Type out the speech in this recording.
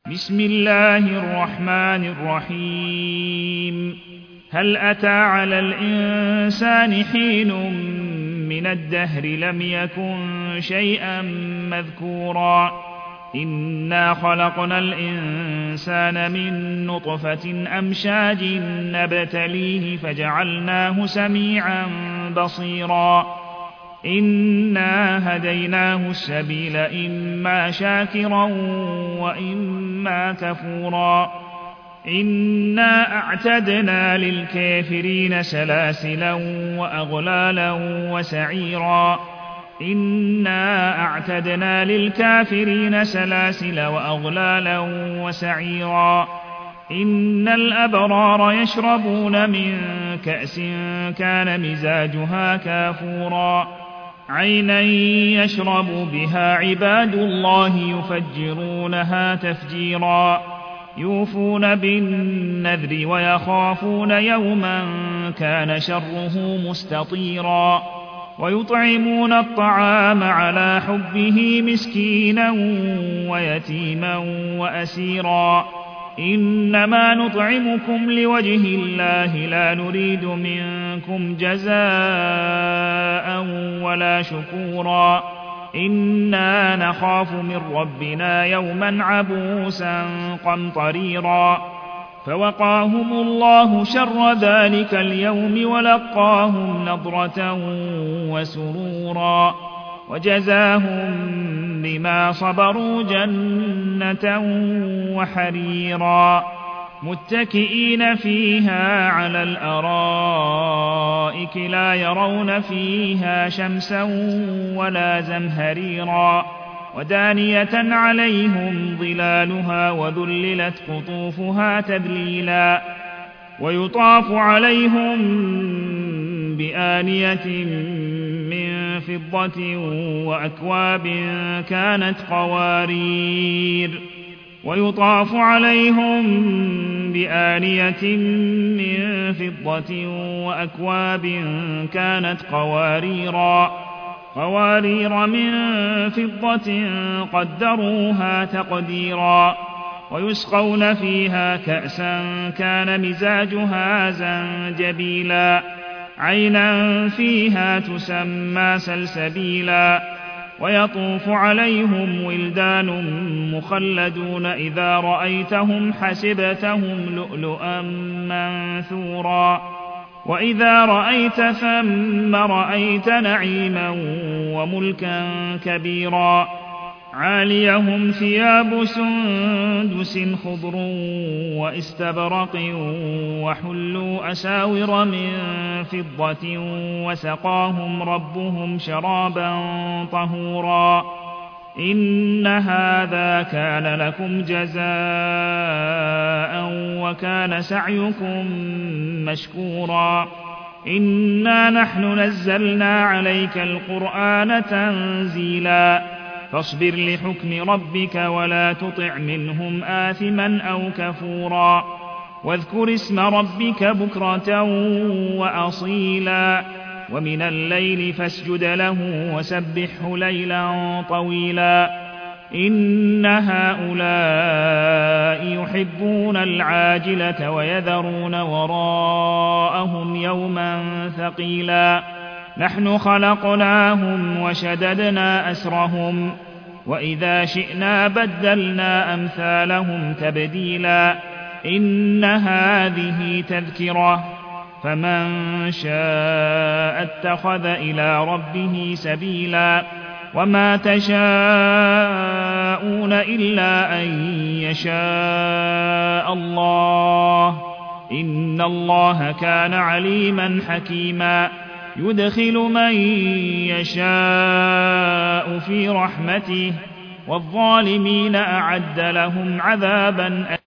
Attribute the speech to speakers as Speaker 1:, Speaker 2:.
Speaker 1: بسم الله الرحمن الرحيم. هل أتى على الإنسان حين من الدهر لم يكن شيئا مذكورا إنا خلقنا الإنسان من نطفة أمشاج نبتليه فجعلناه سميعا بصيرا إنا هديناه السبيل إما شاكرا وإما كفورا إنا أعتدنا للكافرين سلاسلا وأغلالا وسعيرا إنا أعتدنا للكافرين سلاسل وأغلالا وسعيرا إن الأبرار يشربون من كأس كان مزاجها كافورا عينا يشرب بها عباد الله يفجرونها تفجيرا يوفون بالنذر ويخافون يوما كان شره مستطيرا ويطعمون الطعام على حبه مسكينا ويتيما وأسيرا إنما نطعمكم لوجه الله لا نريد منكم جزاء ولا شكورا إنا نخاف من ربنا يوما عبوسا قمطريرا فوقاهم الله شر ذلك اليوم ولقاهم نضرة وسرورا وجزاهم بما صبروا جنة وحريرا متكئين فيها على الأرائك لا يرون فيها شمسا ولا زمهريرا ودانية عليهم ظلالها وذللت قطوفها تذليلا ويطاف عليهم بآنية من فضة وأكواب كانت قوارير ويطاف عليهم بآنية من فضة وأكواب كانت قوارير من فضة قدروها تقديرا ويسقون فيها كأسا كان مزاجها زنجبيلا عينا فيها تسمى سلسبيلا ويطوف عليهم ولدان مخلدون إذا رأيتهم حسبتهم لؤلؤا منثورا وإذا رأيت ثم رأيت نعيما وملكا كبيرا عاليهم ثياب سندس خضر واستبرق وحلوا أساور من فضة وسقاهم ربهم شرابا طهورا إن هذا كان لكم جزاء وكان سعيكم مشكورا إنا نحن نزلنا عليك القرآن تنزيلا فاصبر لحكم ربك ولا تطع منهم آثما أو كفورا واذكر اسم ربك بكرة وأصيلا ومن الليل فاسجد له وسبحه ليلا طويلا إن هؤلاء يحبون العاجلة ويذرون وراءهم يوما ثقيلا نحن خلقناهم وشددنا أسرهم وإذا شئنا بدلنا أمثالهم تبديلا إن هذه تذكرة فمن شاء اتخذ إلى ربه سبيلا وما تشاءون إلا أن يشاء الله إن الله كان عليما حكيما يدخل من يشاء في رحمته والظالمين أعد لهم عذابا